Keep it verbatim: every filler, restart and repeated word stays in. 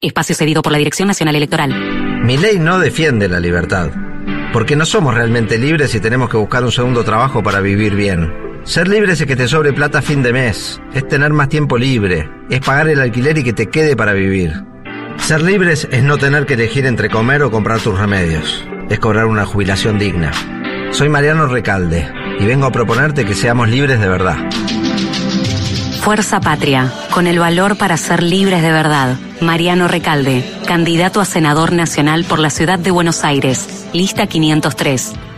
Espacio cedido por la Dirección Nacional Electoral. Mi ley no defiende la libertad, porque no somos realmente libres y tenemos que buscar un segundo trabajo para vivir bien. Ser libre es que te sobre plata a fin de mes, es tener más tiempo libre, es pagar el alquiler y que te quede para vivir. Ser libres es no tener que elegir entre comer o comprar tus remedios, es cobrar una jubilación digna. Soy Mariano Recalde y vengo a proponerte que seamos libres de verdad. Fuerza Patria, con el valor para ser libres de verdad. Mariano Recalde, candidato a senador nacional por la ciudad de Buenos Aires, lista quinientos tres.